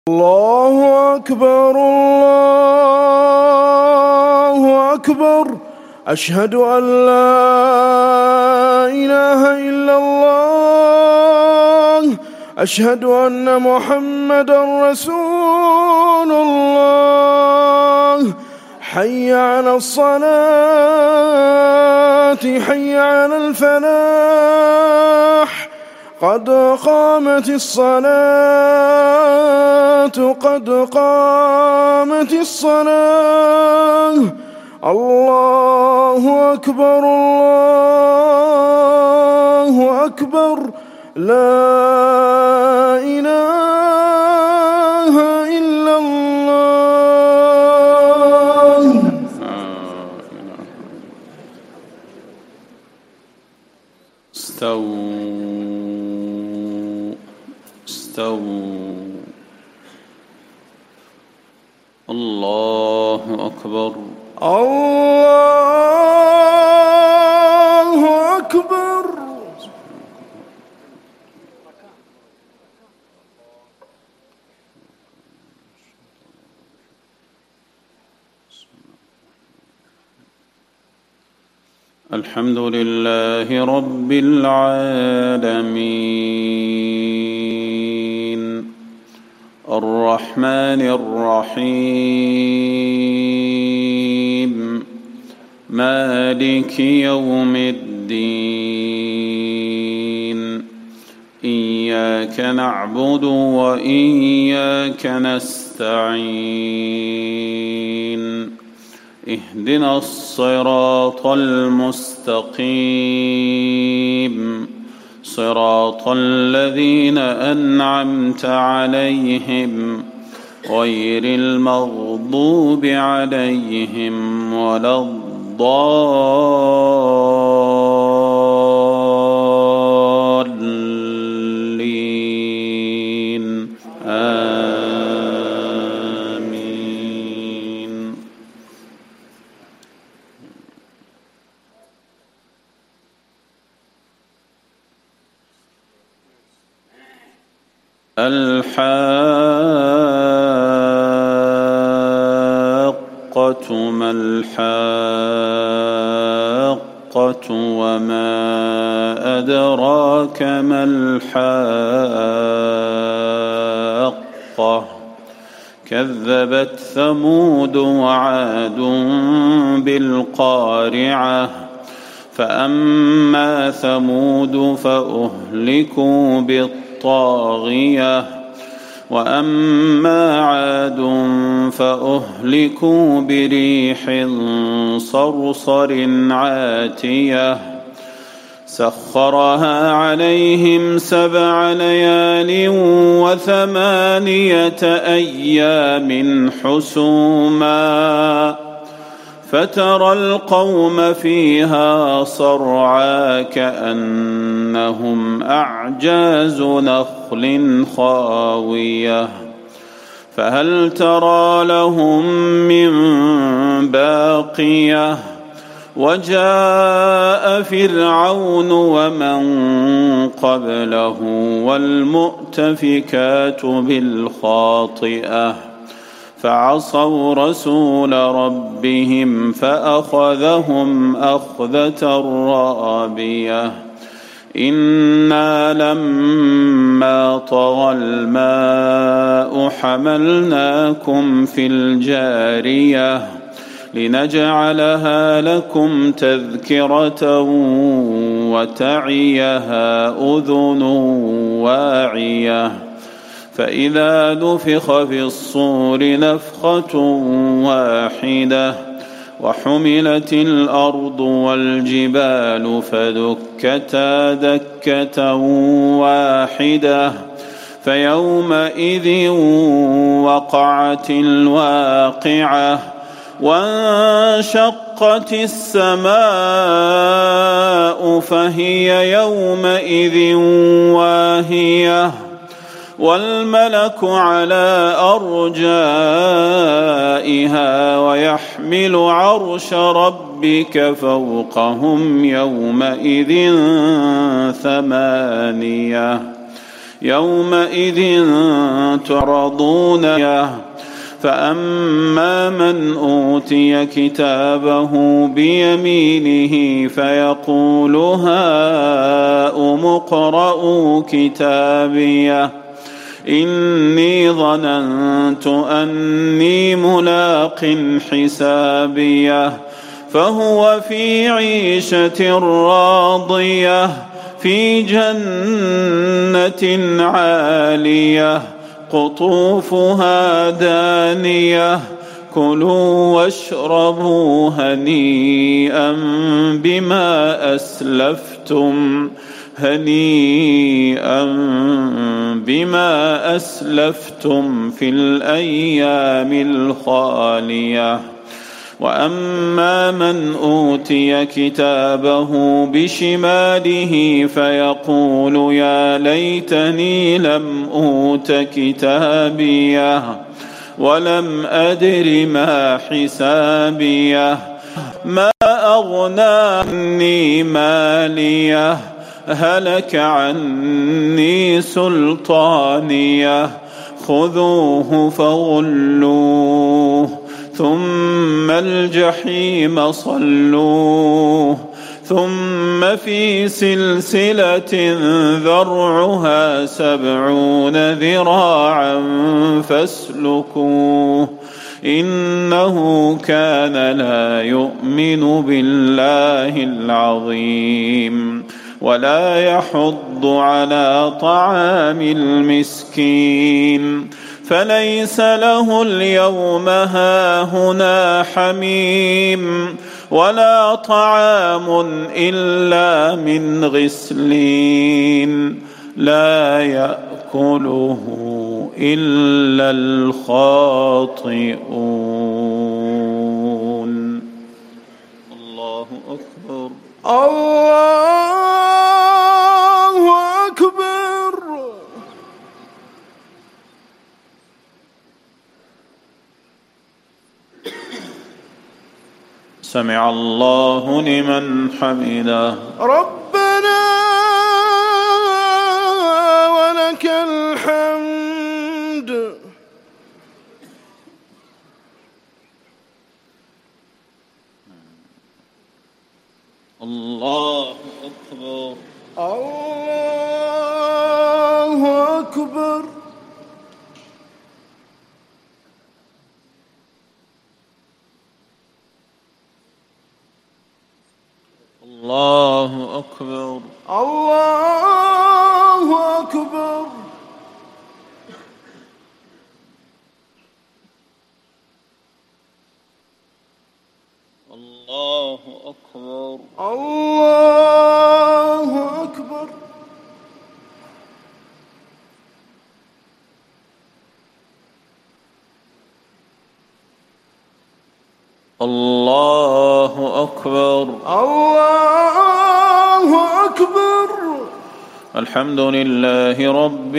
الله أكبر الله أكبر أشهد أن لا إله إلا الله أشهد أن محمدا رسول الله حي على الصلاة حي على الفلاح قد قامت الصلاة قد قامت الصلاة الله أكبر الله أكبر لا إله إلا الله استووا الله أكبر الله أكبر الحمد لله رب العالمين الرحمن الرحيم مالك يوم الدين إياك نعبد وإياك نستعين اهدنا الصراط المستقيم صراط الذين أنعمت عليهم غير المغضوب عليهم ولا الضالين آمين. الحاقة ما الحاقة وما أدراك ما الحاقة كذبت ثمود وعاد بالقارعة فأما ثمود فأهلكوا بالطاغية وأما عاد فأهلكوا بريح صرصر عاتية سخرها عليهم 7 ليال و8 أيام حسوما فترى القوم فيها صرعى كأنهم أعجاز نخل خاوية فهل ترى لهم من باقية وجاء فرعون ومن قبله والمؤتفكات بالخاطئة فعصوا رسول ربهم فأخذهم أخذة رابية إنا لما طغى الماء حملناكم في الجارية لنجعلها لكم تذكرة وتعيها أذن واعية فإذا نفخ في الصور نفخة واحدة وحملت الأرض والجبال فدكتا دكة واحدة فيومئذ وقعت الواقعة وانشقت السماء فهي يومئذ واهية والملك على أرجائها ويحمل عرش ربك فوقهم يومئذ 8 يومئذ تعرضون. فأما من أوتي كتابه بيمينه فيقول هاؤم اقرءوا كتابيه إني ظننت أني ملاق حسابيه فهو في عيشة راضية في جنة عالية قطوفها دانية كلوا واشربوا هنيئا بما أسلفتم في الأيام الخالية. وأما من أوتي كتابه بشماله فيقول يا ليتني لم أوت كتابيه ولم أدر ما حسابيه ما أغنى عني ماليه هلك عني سلطانيه خذوه فغلوه ثم الجحيم صلوه ثم في سلسلة ذرعها 70 ذراعا فاسلكوه إنه كان لا يؤمن بالله العظيم ولا يحض على طعام المسكين فليس له اليوم هاهنا حميم ولا طعام إلا من غسلين لا يأكله إلا الخاطئون. الله أكبر. الله أكبر. سمع الله لمن حمده. ربنا ولك الحمد. الله أكبر. الله أكبر. الله أكبر. الله أكبر. الله أكبر. الله أكبر. الله أكبر. الله أكبر. الحمد لله رب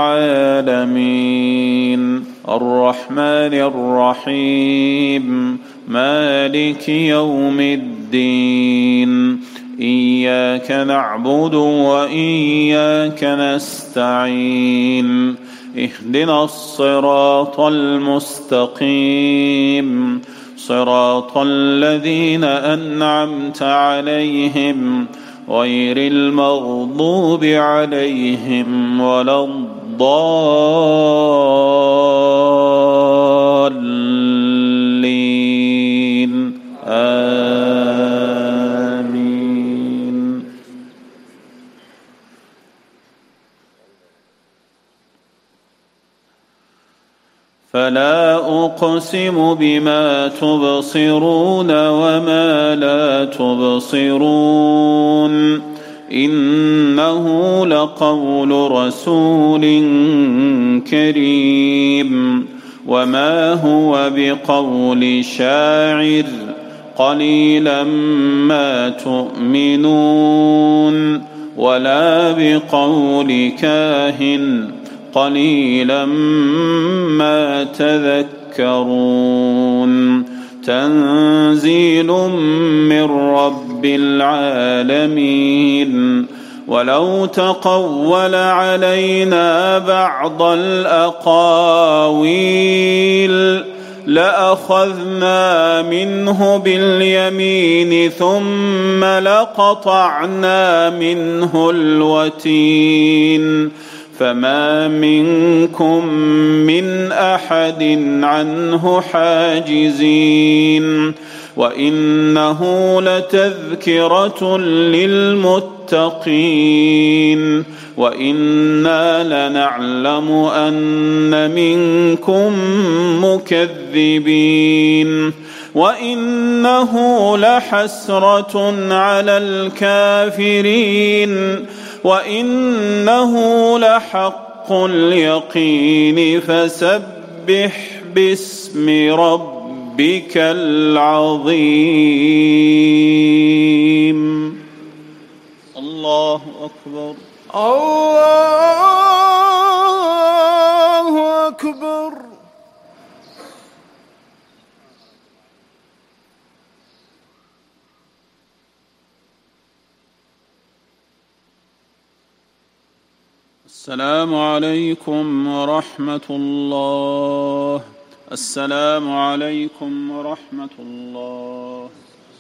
العالمين الرحمن الرحيم مالك يوم الدين إياك نعبد وإياك نستعين اهدنا الصراط المستقيم صراط الذين أنعمت عليهم غير المغضوب عليهم ولا الضالين آمين. فلا أقسم بما تبصرون وما لا تبصرون إنه لقول رسول كريم وما هو بقول شاعر قليلا ما تؤمنون ولا بقول كاهن قليلا ما تذكرون تنزيل من رب العالمين ولو تقول علينا بعض الأقاويل لأخذنا منه باليمين ثم لقطعنا منه الوتين فما منكم من أحد عنه حاجزين وإنه لتذكرة للمتقين وإنا لنعلم أن منكم مكذبين وإنه لحسرة على الكافرين وإنه لحق اليقين فسبح باسم ربك العظيم. الله أكبر. الله أكبر. السلام عليكم ورحمة الله. السلام عليكم ورحمة الله.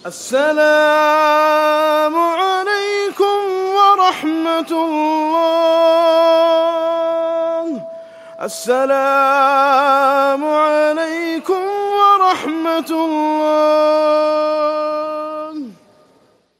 السلام عليكم ورحمة الله. السلام عليكم ورحمة الله.